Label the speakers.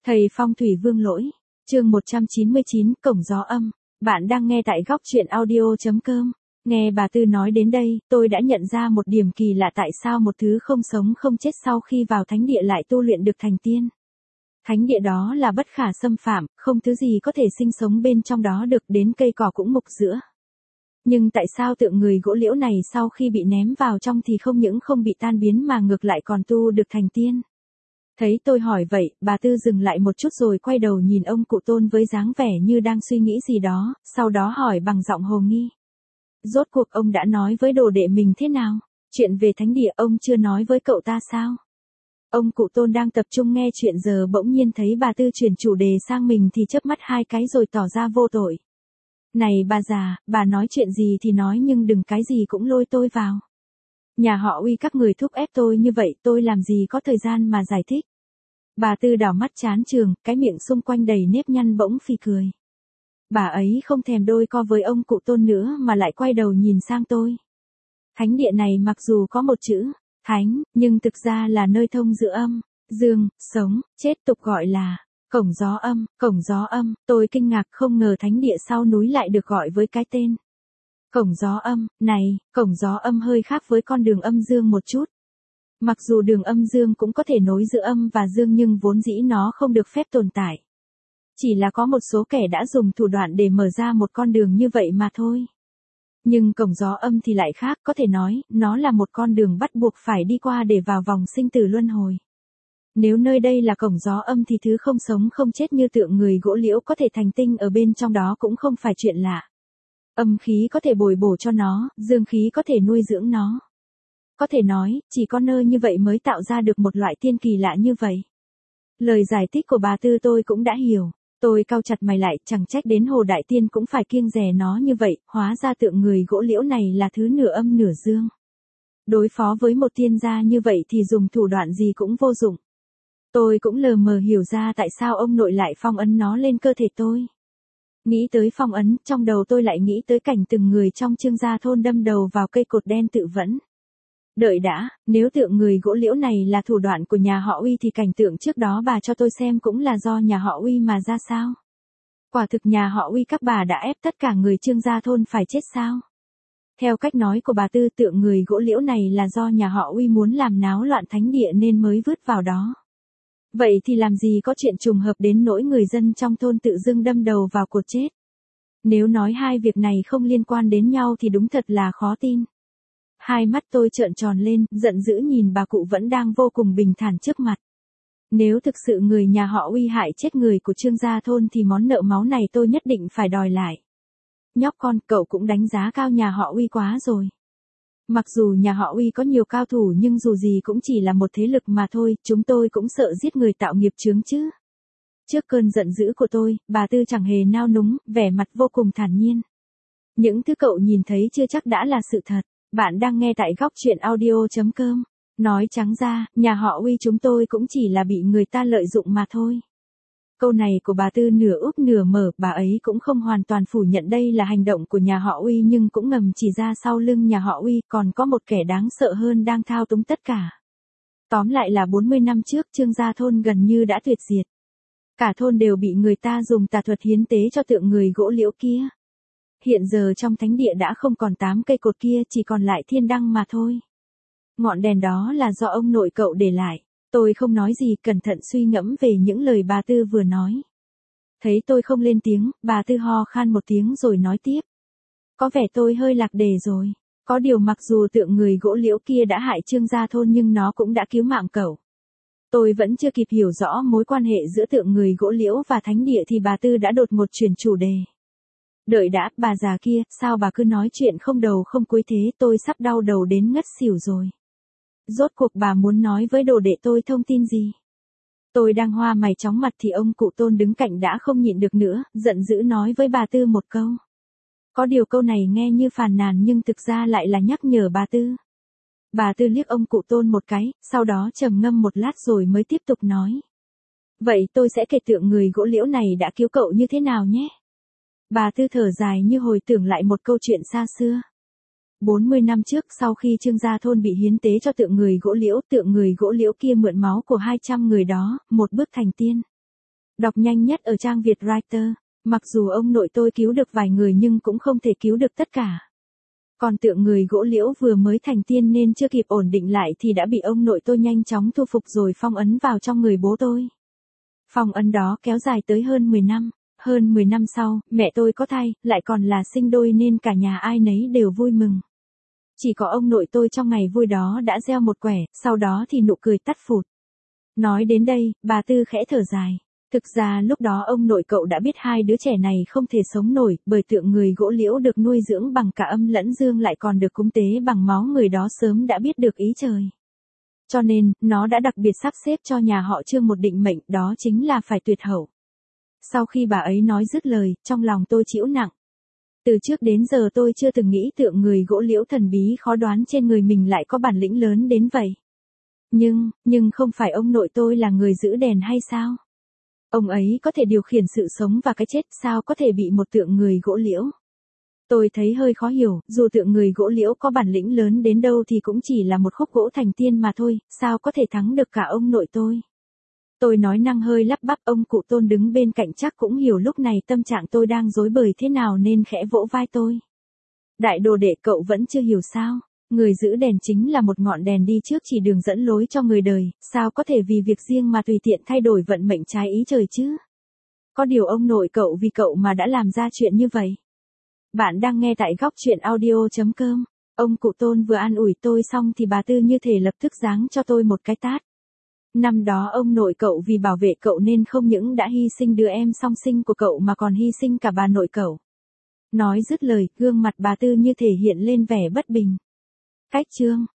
Speaker 1: Thầy Phong thủy Vương Lỗi, chương 199, Cổng Gió Âm. Bạn đang nghe tại góc truyện audio.com. Nghe bà Tư nói đến đây, tôi đã nhận ra một điểm kỳ lạ, tại sao một thứ không sống không chết sau khi vào thánh địa lại tu luyện được thành tiên. Thánh địa đó là bất khả xâm phạm, không thứ gì có thể sinh sống bên trong đó được, đến cây cỏ cũng mục giữa. Nhưng tại sao tượng người gỗ liễu này sau khi bị ném vào trong thì không những không bị tan biến mà ngược lại còn tu được thành tiên? Thấy tôi hỏi vậy, bà Tư dừng lại một chút rồi quay đầu nhìn ông cụ Tôn với dáng vẻ như đang suy nghĩ gì đó, sau đó hỏi bằng giọng hồ nghi. Rốt cuộc ông đã nói với đồ đệ mình thế nào? Chuyện về thánh địa ông chưa nói với cậu ta sao? Ông cụ Tôn đang tập trung nghe chuyện giờ bỗng nhiên thấy bà Tư chuyển chủ đề sang mình thì chớp mắt hai cái rồi tỏ ra vô tội. Này bà già, bà nói chuyện gì thì nói nhưng đừng cái gì cũng lôi tôi vào. Nhà họ Uy các người thúc ép tôi như vậy, tôi làm gì có thời gian mà giải thích. Bà Tư đảo mắt chán chường, cái miệng xung quanh đầy nếp nhăn bỗng phì cười. Bà ấy không thèm đôi co với ông cụ Tôn nữa mà lại quay đầu nhìn sang tôi. Thánh địa này mặc dù có một chữ thánh, nhưng thực ra là nơi thông giữa âm, dương, sống, chết, tục gọi là cổng gió âm. Cổng gió âm, tôi kinh ngạc không ngờ thánh địa sau núi lại được gọi với cái tên cổng gió âm này. Cổng gió âm hơi khác với con đường âm dương một chút. Mặc dù đường âm dương cũng có thể nối giữa âm và dương nhưng vốn dĩ nó không được phép tồn tại. Chỉ là có một số kẻ đã dùng thủ đoạn để mở ra một con đường như vậy mà thôi. Nhưng cổng gió âm thì lại khác, có thể nói, nó là một con đường bắt buộc phải đi qua để vào vòng sinh tử luân hồi. Nếu nơi đây là cổng gió âm thì thứ không sống không chết như tượng người gỗ liễu có thể thành tinh ở bên trong đó cũng không phải chuyện lạ. Âm khí có thể bồi bổ cho nó, dương khí có thể nuôi dưỡng nó. Có thể nói, chỉ có nơi như vậy mới tạo ra được một loại tiên kỳ lạ như vậy. Lời giải thích của bà Tư tôi cũng đã hiểu. Tôi cau chặt mày lại, chẳng trách đến Hồ Đại Tiên cũng phải kiêng dè nó như vậy, hóa ra tượng người gỗ liễu này là thứ nửa âm nửa dương. Đối phó với một tiên gia như vậy thì dùng thủ đoạn gì cũng vô dụng. Tôi cũng lờ mờ hiểu ra tại sao ông nội lại phong ấn nó lên cơ thể tôi. Nghĩ tới phong ấn, trong đầu tôi lại nghĩ tới cảnh từng người trong Trương Gia thôn đâm đầu vào cây cột đen tự vẫn. Đợi đã, nếu tượng người gỗ liễu này là thủ đoạn của nhà họ Uy thì cảnh tượng trước đó bà cho tôi xem cũng là do nhà họ Uy mà ra sao? Quả thực nhà họ Uy các bà đã ép tất cả người Trương Gia thôn phải chết sao? Theo cách nói của bà Tư, tượng người gỗ liễu này là do nhà họ Uy muốn làm náo loạn thánh địa nên mới vứt vào đó. Vậy thì làm gì có chuyện trùng hợp đến nỗi người dân trong thôn tự dưng đâm đầu vào cột chết? Nếu nói hai việc này không liên quan đến nhau thì đúng thật là khó tin. Hai mắt tôi trợn tròn lên, giận dữ nhìn bà cụ vẫn đang vô cùng bình thản trước mặt. Nếu thực sự người nhà họ Uy hại chết người của Trương Gia thôn thì món nợ máu này tôi nhất định phải đòi lại. Nhóc con, cậu cũng đánh giá cao nhà họ Uy quá rồi. Mặc dù nhà họ Uy có nhiều cao thủ nhưng dù gì cũng chỉ là một thế lực mà thôi, chúng tôi cũng sợ giết người tạo nghiệp chướng chứ. Trước cơn giận dữ của tôi, bà Tư chẳng hề nao núng, vẻ mặt vô cùng thản nhiên. Những thứ cậu nhìn thấy chưa chắc đã là sự thật. Bạn đang nghe tại góc truyện audio.com. Nói trắng ra, nhà họ Uy chúng tôi cũng chỉ là bị người ta lợi dụng mà thôi. Câu này của bà Tư nửa úp nửa mở, bà ấy cũng không hoàn toàn phủ nhận đây là hành động của nhà họ Uy nhưng cũng ngầm chỉ ra sau lưng nhà họ Uy còn có một kẻ đáng sợ hơn đang thao túng tất cả. Tóm lại là 40 năm trước Trương Gia thôn gần như đã tuyệt diệt. Cả thôn đều bị người ta dùng tà thuật hiến tế cho tượng người gỗ liễu kia. Hiện giờ trong thánh địa đã không còn 8 cây cột kia, chỉ còn lại thiên đăng mà thôi. Ngọn đèn đó là do ông nội cậu để lại. Tôi không nói gì, cẩn thận suy ngẫm về những lời bà Tư vừa nói. Thấy tôi không lên tiếng, bà Tư ho khan một tiếng rồi nói tiếp. Có vẻ tôi hơi lạc đề rồi. Có điều mặc dù tượng người gỗ liễu kia đã hại Trương Gia thôn nhưng nó cũng đã cứu mạng cậu. Tôi vẫn chưa kịp hiểu rõ mối quan hệ giữa tượng người gỗ liễu và thánh địa thì bà Tư đã đột ngột chuyển chủ đề. Đợi đã, bà già kia, sao bà cứ nói chuyện không đầu không cuối thế, tôi sắp đau đầu đến ngất xỉu rồi. Rốt cuộc bà muốn nói với đồ đệ tôi thông tin gì? Tôi đang hoa mày chóng mặt thì ông cụ Tôn đứng cạnh đã không nhịn được nữa, giận dữ nói với bà Tư một câu. Có điều câu này nghe như phàn nàn nhưng thực ra lại là nhắc nhở bà Tư. Bà Tư liếc ông cụ Tôn một cái, sau đó trầm ngâm một lát rồi mới tiếp tục nói. Vậy tôi sẽ kể tượng người gỗ liễu này đã cứu cậu như thế nào nhé? Bà Tư thở dài như hồi tưởng lại một câu chuyện xa xưa. 40 năm trước sau khi Trương Gia thôn bị hiến tế cho tượng người gỗ liễu kia mượn máu của 200 người đó, một bước thành tiên. Đọc nhanh nhất ở trang Việt Writer. Mặc dù ông nội tôi cứu được vài người nhưng cũng không thể cứu được tất cả. Còn tượng người gỗ liễu vừa mới thành tiên nên chưa kịp ổn định lại thì đã bị ông nội tôi nhanh chóng thu phục rồi phong ấn vào trong người bố tôi. Phong ấn đó kéo dài tới hơn 10 năm. Hơn 10 năm sau, mẹ tôi có thai, lại còn là sinh đôi nên cả nhà ai nấy đều vui mừng. Chỉ có ông nội tôi trong ngày vui đó đã gieo một quẻ, sau đó thì nụ cười tắt phụt. Nói đến đây, bà Tư khẽ thở dài. Thực ra lúc đó ông nội cậu đã biết hai đứa trẻ này không thể sống nổi, bởi tượng người gỗ liễu được nuôi dưỡng bằng cả âm lẫn dương lại còn được cúng tế bằng máu người đó sớm đã biết được ý trời. Cho nên, nó đã đặc biệt sắp xếp cho nhà họ Trương một định mệnh, đó chính là phải tuyệt hậu. Sau khi bà ấy nói dứt lời, trong lòng tôi chịu nặng. Từ trước đến giờ tôi chưa từng nghĩ tượng người gỗ liễu thần bí khó đoán trên người mình lại có bản lĩnh lớn đến vậy. Nhưng không phải ông nội tôi là người giữ đèn hay sao? Ông ấy có thể điều khiển sự sống và cái chết, sao có thể bị một tượng người gỗ liễu? Tôi thấy hơi khó hiểu, dù tượng người gỗ liễu có bản lĩnh lớn đến đâu thì cũng chỉ là một khúc gỗ thành tiên mà thôi, sao có thể thắng được cả ông nội tôi? Tôi nói năng hơi lắp bắp, ông cụ Tôn đứng bên cạnh chắc cũng hiểu lúc này tâm trạng tôi đang rối bời thế nào nên khẽ vỗ vai tôi. Đại đồ đệ, cậu vẫn chưa hiểu sao? Người giữ đèn chính là một ngọn đèn đi trước chỉ đường dẫn lối cho người đời, sao có thể vì việc riêng mà tùy tiện thay đổi vận mệnh trái ý trời chứ? Có điều ông nội cậu vì cậu mà đã làm ra chuyện như vậy. Bạn đang nghe tại góc truyện audio.com. Ông cụ Tôn vừa an ủi tôi xong thì bà Tư như thể lập tức giáng cho tôi một cái tát. Năm đó ông nội cậu vì bảo vệ cậu nên không những đã hy sinh đứa em song sinh của cậu mà còn hy sinh cả bà nội cậu. Nói dứt lời, gương mặt bà Tư như thể hiện lên vẻ bất bình. Cách chương